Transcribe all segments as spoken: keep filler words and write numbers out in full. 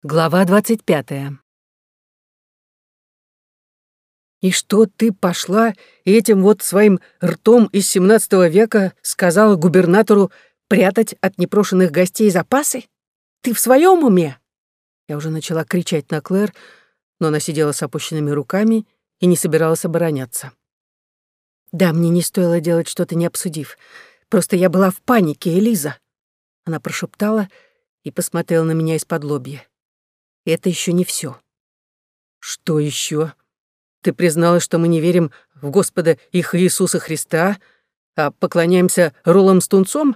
Глава двадцать пятая. «И что ты пошла и этим вот своим ртом из семнадцатого века сказала губернатору прятать от непрошенных гостей запасы? Ты в своем уме?» Я уже начала кричать на Клэр, но она сидела с опущенными руками и не собиралась обороняться. «Да, мне не стоило делать что-то, не обсудив. Просто я была в панике, Элиза!» Она прошептала и посмотрела на меня из-под лобья. И это еще не все. «Что еще? Ты призналась, что мы не верим в Господа их Иисуса Христа, а поклоняемся роллам с тунцом?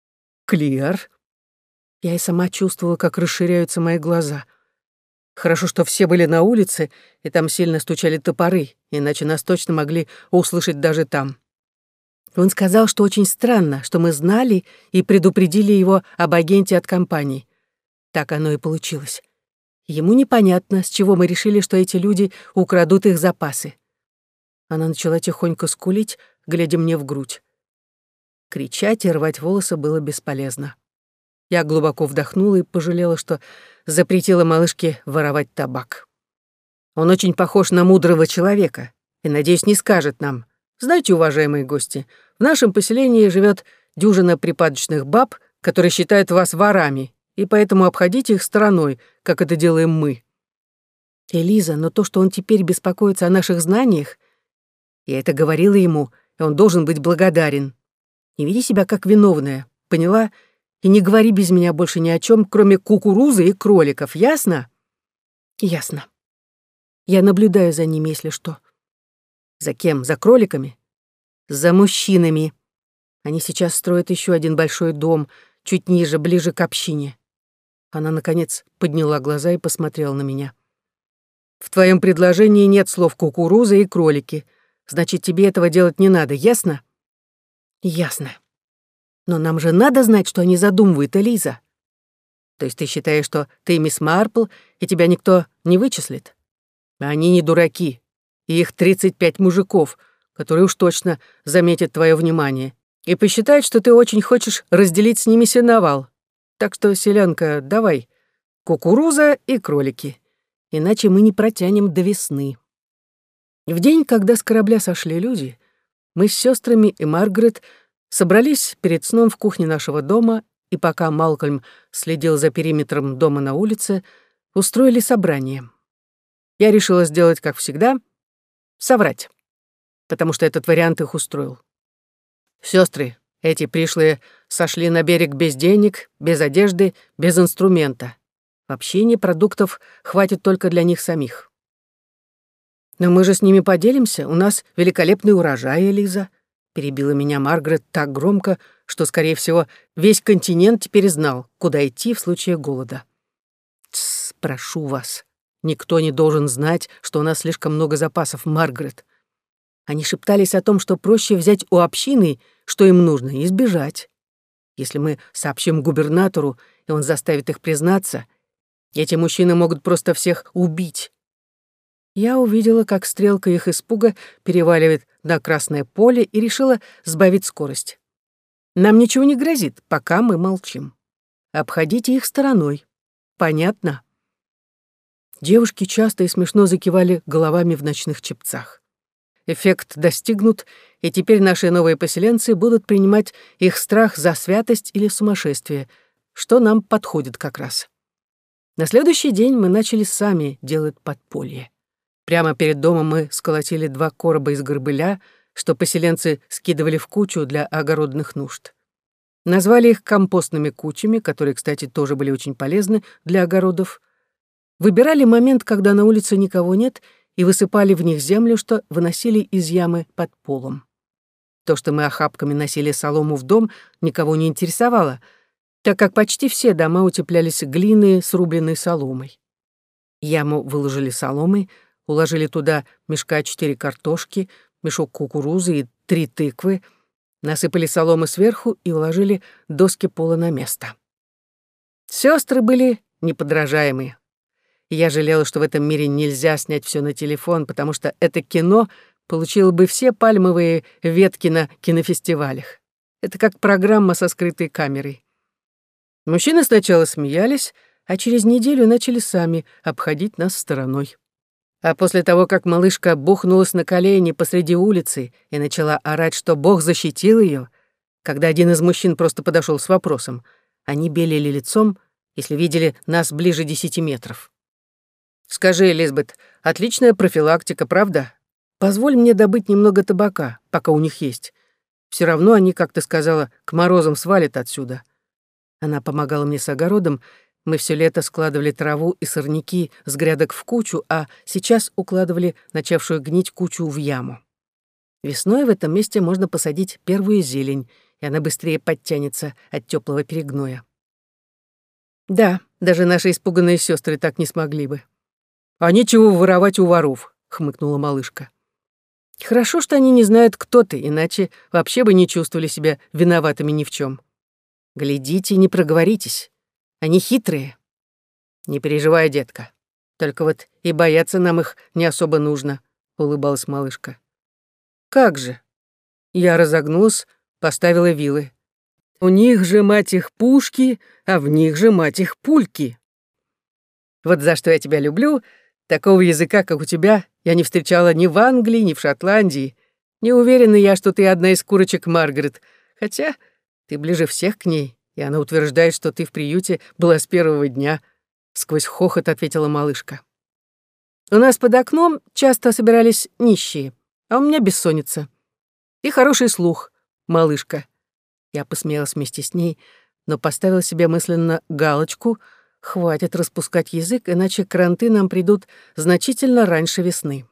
Клер?» Я и сама чувствовала, как расширяются мои глаза. Хорошо, что все были на улице, и там сильно стучали топоры, иначе нас точно могли услышать даже там. Он сказал, что очень странно, что мы знали и предупредили его об агенте от компании. Так оно и получилось. Ему непонятно, с чего мы решили, что эти люди украдут их запасы. Она начала тихонько скулить, глядя мне в грудь. Кричать и рвать волосы было бесполезно. Я глубоко вдохнула и пожалела, что запретила малышке воровать табак. Он очень похож на мудрого человека и, надеюсь, не скажет нам: «Знаете, уважаемые гости, в нашем поселении живет дюжина припадочных баб, которые считают вас ворами, и поэтому обходите их стороной, как это делаем мы». Элиза, но то, что он теперь беспокоится о наших знаниях, я это говорила ему, и он должен быть благодарен. Не веди себя как виновная, поняла? И не говори без меня больше ни о чем, кроме кукурузы и кроликов, ясно? Ясно. Я наблюдаю за ними, если что. За кем? За кроликами? За мужчинами. Они сейчас строят еще один большой дом, чуть ниже, ближе к общине. Она, наконец, подняла глаза и посмотрела на меня. «В твоем предложении нет слов «кукуруза» и «кролики». Значит, тебе этого делать не надо, ясно?» «Ясно. Но нам же надо знать, что они задумывают, Элиза. То есть ты считаешь, что ты мисс Марпл, и тебя никто не вычислит? Они не дураки, и их тридцать пять мужиков, которые уж точно заметят твое внимание и посчитают, что ты очень хочешь разделить с ними сеновал. Так что, селянка, давай, кукуруза и кролики, иначе мы не протянем до весны». В день, когда с корабля сошли люди, мы с сестрами и Маргарет собрались перед сном в кухне нашего дома, и пока Малкольм следил за периметром дома на улице, устроили собрание. Я решила сделать, как всегда, соврать, потому что этот вариант их устроил. Сестры, эти пришлые, сошли на берег без денег, без одежды, без инструмента. В общине продуктов хватит только для них самих. «Но мы же с ними поделимся, у нас великолепный урожай, Элиза», перебила меня Маргарет так громко, что, скорее всего, весь континент теперь знал, куда идти в случае голода. «Тссс, прошу вас, никто не должен знать, что у нас слишком много запасов, Маргарет». Они шептались о том, что проще взять у общины, что им нужно, и сбежать. Если мы сообщим губернатору, и он заставит их признаться, эти мужчины могут просто всех убить. Я увидела, как стрелка их испуга переваливает на красное поле, и решила сбавить скорость. Нам ничего не грозит, пока мы молчим. Обходите их стороной. Понятно? Девушки часто и смешно закивали головами в ночных чепцах. Эффект достигнут, и теперь наши новые поселенцы будут принимать их страх за святость или сумасшествие, что нам подходит как раз. На следующий день мы начали сами делать подполье. Прямо перед домом мы сколотили два короба из горбыля, что поселенцы скидывали в кучу для огородных нужд. Назвали их компостными кучами, которые, кстати, тоже были очень полезны для огородов. Выбирали момент, когда на улице никого нет, и высыпали в них землю, что выносили из ямы под полом. То, что мы охапками носили солому в дом, никого не интересовало, так как почти все дома утеплялись глиной с рубленной соломой. Яму выложили соломой, уложили туда мешка четыре картошки, мешок кукурузы и три тыквы, насыпали соломы сверху и уложили доски пола на место. Сестры были неподражаемые. Я жалела, что в этом мире нельзя снять все на телефон, потому что это кино получило бы все пальмовые ветки на кинофестивалях. Это как программа со скрытой камерой. Мужчины сначала смеялись, а через неделю начали сами обходить нас стороной. А после того, как малышка бухнулась на колени посреди улицы и начала орать, что Бог защитил ее, когда один из мужчин просто подошел с вопросом, они белели лицом, если видели нас ближе десяти метров. «Скажи, Лизбет, отличная профилактика, правда? Позволь мне добыть немного табака, пока у них есть. Все равно они, как ты сказала, к морозам свалят отсюда». Она помогала мне с огородом. Мы все лето складывали траву и сорняки с грядок в кучу, а сейчас укладывали начавшую гнить кучу в яму. Весной в этом месте можно посадить первую зелень, и она быстрее подтянется от теплого перегноя. Да, даже наши испуганные сестры так не смогли бы. «А нечего воровать у воров», — хмыкнула малышка. «Хорошо, что они не знают, кто ты, иначе вообще бы не чувствовали себя виноватыми ни в чем. Глядите, не проговоритесь. Они хитрые». «Не переживай, детка. Только вот и бояться нам их не особо нужно», — улыбалась малышка. «Как же?» Я разогнулась, поставила вилы. «У них же, мать их, пушки, а в них же, мать их, пульки. Вот за что я тебя люблю. Такого языка, как у тебя, я не встречала ни в Англии, ни в Шотландии. Не уверена я, что ты одна из курочек Маргарет, хотя ты ближе всех к ней, и она утверждает, что ты в приюте была с первого дня», — сквозь хохот ответила малышка. «У нас под окном часто собирались нищие, а у меня бессонница. И хороший слух, малышка». Я посмеялась вместе с ней, но поставила себе мысленно галочку: хватит распускать язык, иначе кранты нам придут значительно раньше весны.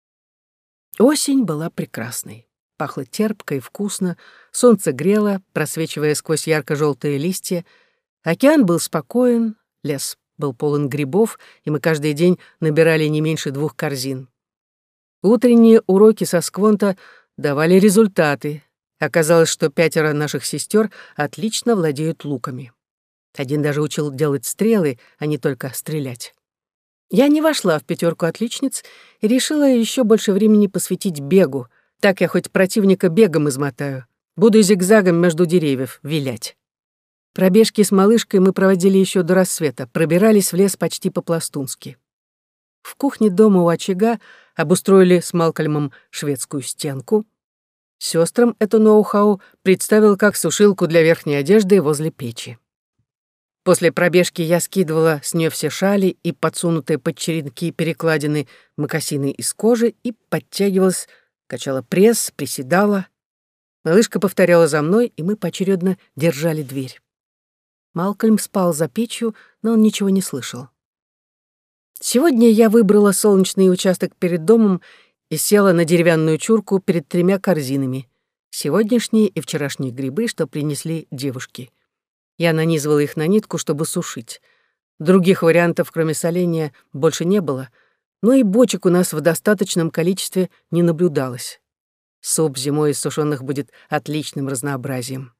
Осень была прекрасной. Пахло терпко и вкусно, солнце грело, просвечивая сквозь ярко-желтые листья. Океан был спокоен, лес был полон грибов, и мы каждый день набирали не меньше двух корзин. Утренние уроки со сквонта давали результаты. Оказалось, что пятеро наших сестер отлично владеют луками. Один даже учил делать стрелы, а не только стрелять. Я не вошла в пятерку отличниц и решила еще больше времени посвятить бегу. Так я хоть противника бегом измотаю. Буду зигзагом между деревьев вилять. Пробежки с малышкой мы проводили еще до рассвета, пробирались в лес почти по-пластунски. В кухне дома у очага обустроили с Малкольмом шведскую стенку. Сестрам это ноу-хау представил как сушилку для верхней одежды возле печи. После пробежки я скидывала с нее все шали и подсунутые под черенки перекладины мокасины из кожи и подтягивалась, качала пресс, приседала. Малышка повторяла за мной, и мы поочередно держали дверь. Малкольм спал за печью, но он ничего не слышал. Сегодня я выбрала солнечный участок перед домом и села на деревянную чурку перед тремя корзинами. Сегодняшние и вчерашние грибы, что принесли девушки. Я нанизывала их на нитку, чтобы сушить. Других вариантов, кроме соления, больше не было, но и бочек у нас в достаточном количестве не наблюдалось. Суп зимой из сушеных будет отличным разнообразием.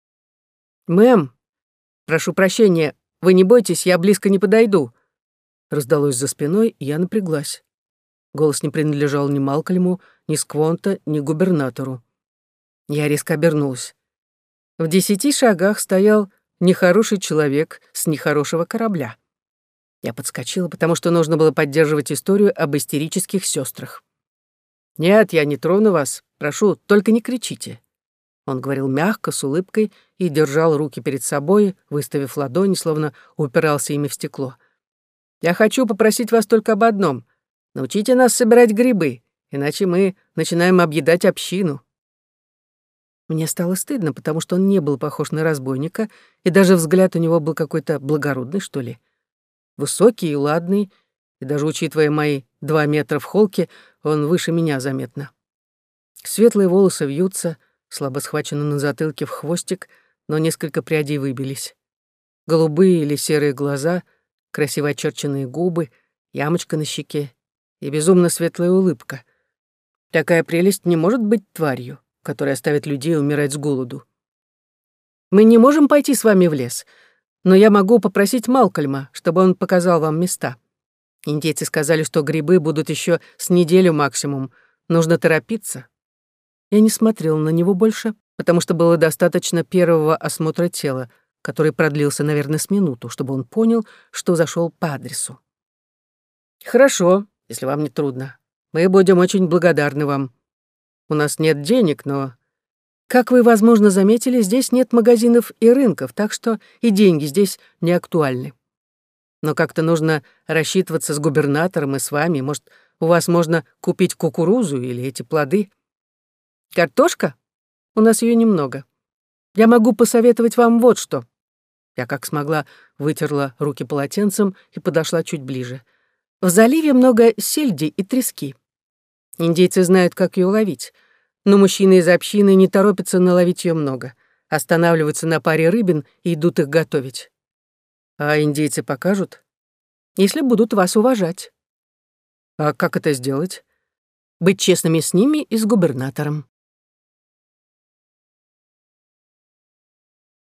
«Мэм, прошу прощения, вы не бойтесь, я близко не подойду», раздалось за спиной, и я напряглась. Голос не принадлежал ни Малкольму, ни Сквонта, ни губернатору. Я резко обернулась. В десяти шагах стоял нехороший человек с нехорошего корабля. Я подскочила, потому что нужно было поддерживать историю об истерических сестрах. «Нет, я не трону вас. Прошу, только не кричите». Он говорил мягко, с улыбкой, и держал руки перед собой, выставив ладони, словно упирался ими в стекло. «Я хочу попросить вас только об одном. Научите нас собирать грибы, иначе мы начинаем объедать общину». Мне стало стыдно, потому что он не был похож на разбойника, и даже взгляд у него был какой-то благородный, что ли. Высокий и ладный, и даже учитывая мои два метра в холке, он выше меня заметно. Светлые волосы вьются, слабо схвачены на затылке в хвостик, но несколько прядей выбились. Голубые или серые глаза, красиво очерченные губы, ямочка на щеке и безумно светлая улыбка. Такая прелесть не может быть тварью, которая оставит людей умирать с голоду. «Мы не можем пойти с вами в лес, но я могу попросить Малкольма, чтобы он показал вам места. Индейцы сказали, что грибы будут еще с неделю максимум. Нужно торопиться». Я не смотрела на него больше, потому что было достаточно первого осмотра тела. который продлился, наверное, с минуту, чтобы он понял, что зашел по адресу. «Хорошо, если вам не трудно. Мы будем очень благодарны вам. У нас нет денег, но, как вы, возможно, заметили, здесь нет магазинов и рынков, так что и деньги здесь не актуальны. Но как-то нужно рассчитываться с губернатором и с вами. Может, у вас можно купить кукурузу или эти плоды? Картошка? У нас ее немного. Я могу посоветовать вам вот что». Я как смогла вытерла руки полотенцем и подошла чуть ближе. В заливе много сельди и трески. Индейцы знают, как ее ловить. Но мужчины из общины не торопятся наловить ее много. Останавливаются на паре рыбин и идут их готовить. А индейцы покажут, если будут вас уважать. А как это сделать? Быть честными с ними и с губернатором.